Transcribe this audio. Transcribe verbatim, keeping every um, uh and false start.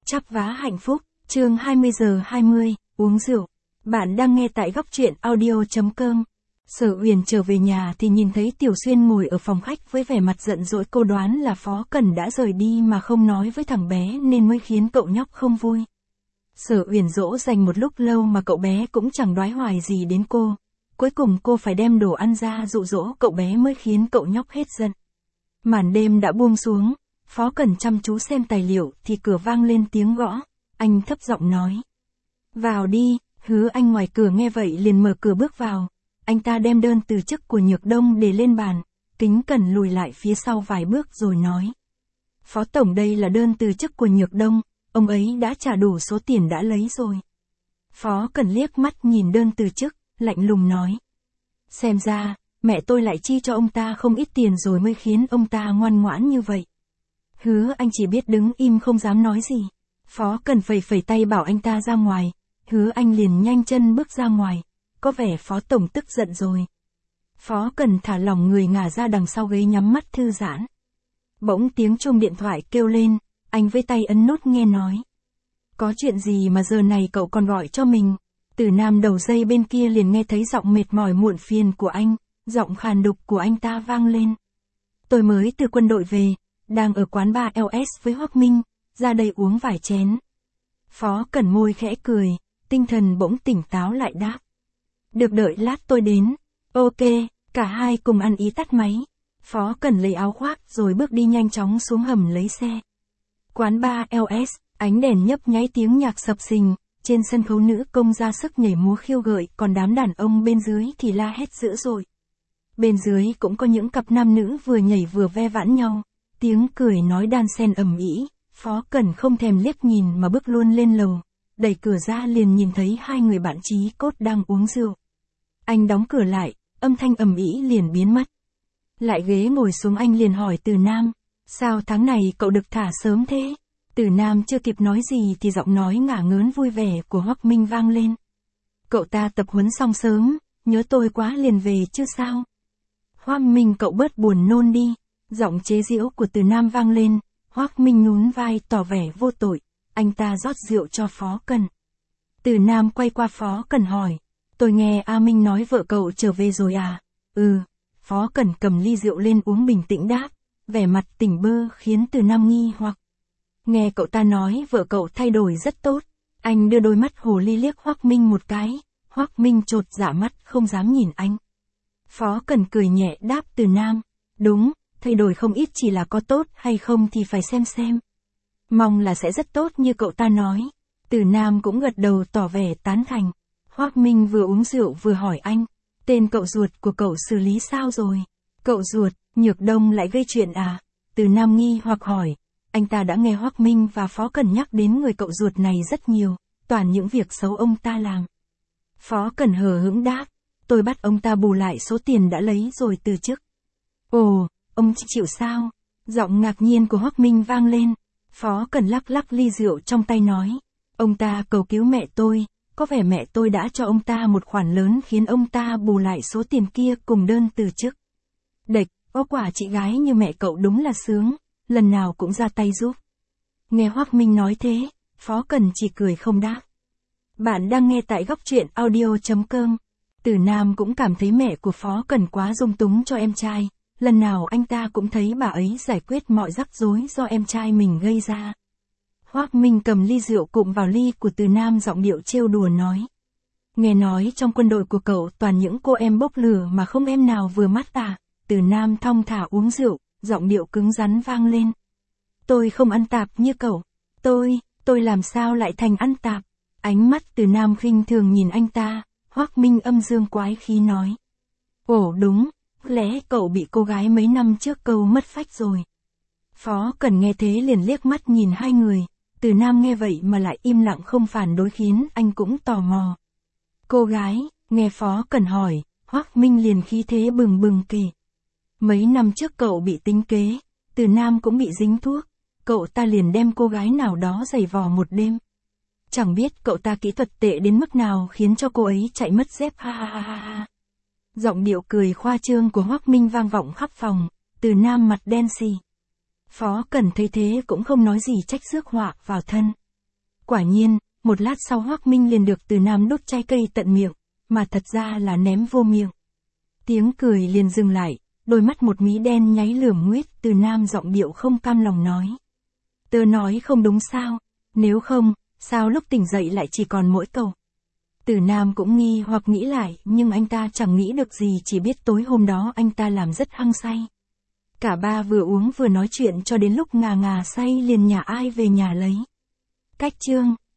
Chắp vá hạnh phúc, chương hai mươi giờ hai mươi, uống rượu. Bạn đang nghe tại góc truyện audio.com. Sở Uyển trở về nhà thì nhìn thấy Tiểu Xuyên ngồi ở phòng khách với vẻ mặt giận dỗi, cô đoán là Phó Cẩn đã rời đi mà không nói với thằng bé nên mới khiến cậu nhóc không vui. Sở Uyển dỗ dành một lúc lâu mà cậu bé cũng chẳng đoái hoài gì đến cô. Cuối cùng cô phải đem đồ ăn ra dụ dỗ cậu bé mới khiến cậu nhóc hết giận. Màn đêm đã buông xuống, Phó Cẩn chăm chú xem tài liệu thì cửa vang lên tiếng gõ. Anh thấp giọng nói: "Vào đi." Hứa Anh ngoài cửa nghe vậy liền mở cửa bước vào. Anh ta đem đơn từ chức của Nhược Đông để lên bàn, kính cẩn lùi lại phía sau vài bước rồi nói: "Phó Tổng, đây là đơn từ chức của Nhược Đông, ông ấy đã trả đủ số tiền đã lấy rồi." Phó Cẩn liếc mắt nhìn đơn từ chức, lạnh lùng nói: "Xem ra, mẹ tôi lại chi cho ông ta không ít tiền rồi mới khiến ông ta ngoan ngoãn như vậy." Hứa Anh chỉ biết đứng im không dám nói gì. Phó Cẩn phẩy phẩy tay bảo anh ta ra ngoài. Hứa Anh liền nhanh chân bước ra ngoài. Có vẻ Phó Tổng tức giận rồi. Phó Cẩn thả lỏng người ngả ra đằng sau ghế nhắm mắt thư giãn. Bỗng tiếng chuông điện thoại kêu lên, anh với tay ấn nút nghe nói: "Có chuyện gì mà giờ này cậu còn gọi cho mình?" Từ Nam đầu dây bên kia liền nghe thấy giọng mệt mỏi muộn phiền của anh, giọng khàn đục của anh ta vang lên: "Tôi mới từ quân đội về, đang ở quán bar lờ ét với Hoắc Minh, ra đây uống vài chén." Phó Cẩn môi khẽ cười, tinh thần bỗng tỉnh táo lại đáp: "Được, đợi lát tôi đến." "Ok." Cả hai cùng ăn ý tắt máy. Phó Cẩn lấy áo khoác rồi bước đi nhanh chóng xuống hầm lấy xe. Quán bar lờ ét, ánh đèn nhấp nháy, tiếng nhạc sập sình, trên sân khấu nữ công ra sức nhảy múa khiêu gợi, còn đám đàn ông bên dưới thì la hét dữ dội. Bên dưới cũng có những cặp nam nữ vừa nhảy vừa ve vãn nhau, tiếng cười nói đan xen ầm ĩ. Phó Cẩn không thèm liếc nhìn mà bước luôn lên lầu, đẩy cửa ra liền nhìn thấy hai người bạn chí cốt đang uống rượu. Anh đóng cửa lại, âm thanh ầm ĩ liền biến mất. Lại ghế ngồi xuống, anh liền hỏi Từ Nam: "Sao tháng này cậu được thả sớm thế?" Từ Nam chưa kịp nói gì thì giọng nói ngả ngớn vui vẻ của Hoắc Minh vang lên: "Cậu ta tập huấn xong sớm, nhớ tôi quá liền về chứ sao?" "Hoắc Minh, cậu bớt buồn nôn đi." Giọng chế giễu của Từ Nam vang lên. Hoắc Minh nhún vai tỏ vẻ vô tội, anh ta rót rượu cho Phó Cẩn. Từ Nam quay qua Phó Cẩn hỏi: "Tôi nghe A Minh nói vợ cậu trở về rồi à?" "Ừ." Phó Cẩn cầm ly rượu lên uống bình tĩnh đáp, vẻ mặt tỉnh bơ khiến Từ Nam nghi hoặc. "Nghe cậu ta nói vợ cậu thay đổi rất tốt." Anh đưa đôi mắt hồ ly liếc Hoắc Minh một cái. Hoắc Minh chột dạ mắt không dám nhìn anh. Phó Cẩn cười nhẹ đáp Từ Nam: "Đúng, thay đổi không ít, chỉ là có tốt hay không thì phải xem xem. Mong là sẽ rất tốt như cậu ta nói." Từ Nam cũng gật đầu tỏ vẻ tán thành. Hoắc Minh vừa uống rượu vừa hỏi anh: "Tên cậu ruột của cậu xử lý sao rồi?" "Cậu ruột, Nhược Đông lại gây chuyện à?" Từ Nam nghi hoặc hỏi. Anh ta đã nghe Hoắc Minh và Phó Cẩn nhắc đến người cậu ruột này rất nhiều, toàn những việc xấu ông ta làm. Phó Cẩn hờ hững đáp: "Tôi bắt ông ta bù lại số tiền đã lấy rồi từ chức." "Ồ, ông chịu sao?" Giọng ngạc nhiên của Hoắc Minh vang lên. Phó Cẩn lắc lắc ly rượu trong tay nói: "Ông ta cầu cứu mẹ tôi, có vẻ mẹ tôi đã cho ông ta một khoản lớn khiến ông ta bù lại số tiền kia cùng đơn từ chức." "Đệch, có quả chị gái như mẹ cậu đúng là sướng, lần nào cũng ra tay giúp." Nghe Hoắc Minh nói thế, Phó Cẩn chỉ cười không đáp. Bạn đang nghe tại góc truyện audio.com. Từ Nam cũng cảm thấy mẹ của Phó Cẩn quá dung túng cho em trai. Lần nào anh ta cũng thấy bà ấy giải quyết mọi rắc rối do em trai mình gây ra. Hoắc Minh cầm ly rượu cụm vào ly của Từ Nam, giọng điệu trêu đùa nói: "Nghe nói trong quân đội của cậu toàn những cô em bốc lửa mà không em nào vừa mắt à?" Từ Nam thong thả uống rượu, giọng điệu cứng rắn vang lên: "Tôi không ăn tạp như cậu. Tôi, tôi làm sao lại thành ăn tạp?" Ánh mắt Từ Nam khinh thường nhìn anh ta. Hoắc Minh âm dương quái khí nói: "Ồ đúng, lẽ cậu bị cô gái mấy năm trước câu mất phách rồi." Phó Cẩn nghe thế liền liếc mắt nhìn hai người. Từ Nam nghe vậy mà lại im lặng không phản đối khiến anh cũng tò mò. "Cô gái?" Nghe Phó Cẩn hỏi, Hoắc Minh liền khí thế bừng bừng kể: "Mấy năm trước cậu bị tính kế, Từ Nam cũng bị dính thuốc, cậu ta liền đem cô gái nào đó giày vò một đêm. Chẳng biết cậu ta kỹ thuật tệ đến mức nào khiến cho cô ấy chạy mất dép, ha ha ha ha." Giọng điệu cười khoa trương của Hoắc Minh vang vọng khắp phòng. Từ Nam mặt đen xì. Phó Cẩn thấy thế cũng không nói gì, trách rước họa vào thân. Quả nhiên, một lát sau Hoắc Minh liền được Từ Nam đút trái cây tận miệng, mà thật ra là ném vô miệng. Tiếng cười liền dừng lại, đôi mắt một mí đen nháy lườm nguyết, Từ Nam giọng điệu không cam lòng nói. Tớ nói không đúng sao, nếu không, sao lúc tỉnh dậy lại chỉ còn mỗi câu. Từ Nam cũng nghi hoặc nghĩ lại, nhưng anh ta chẳng nghĩ được gì, chỉ biết tối hôm đó anh ta làm rất hăng say. Cả ba vừa uống vừa nói chuyện cho đến lúc ngà ngà say liền nhà ai về nhà lấy. Cách chương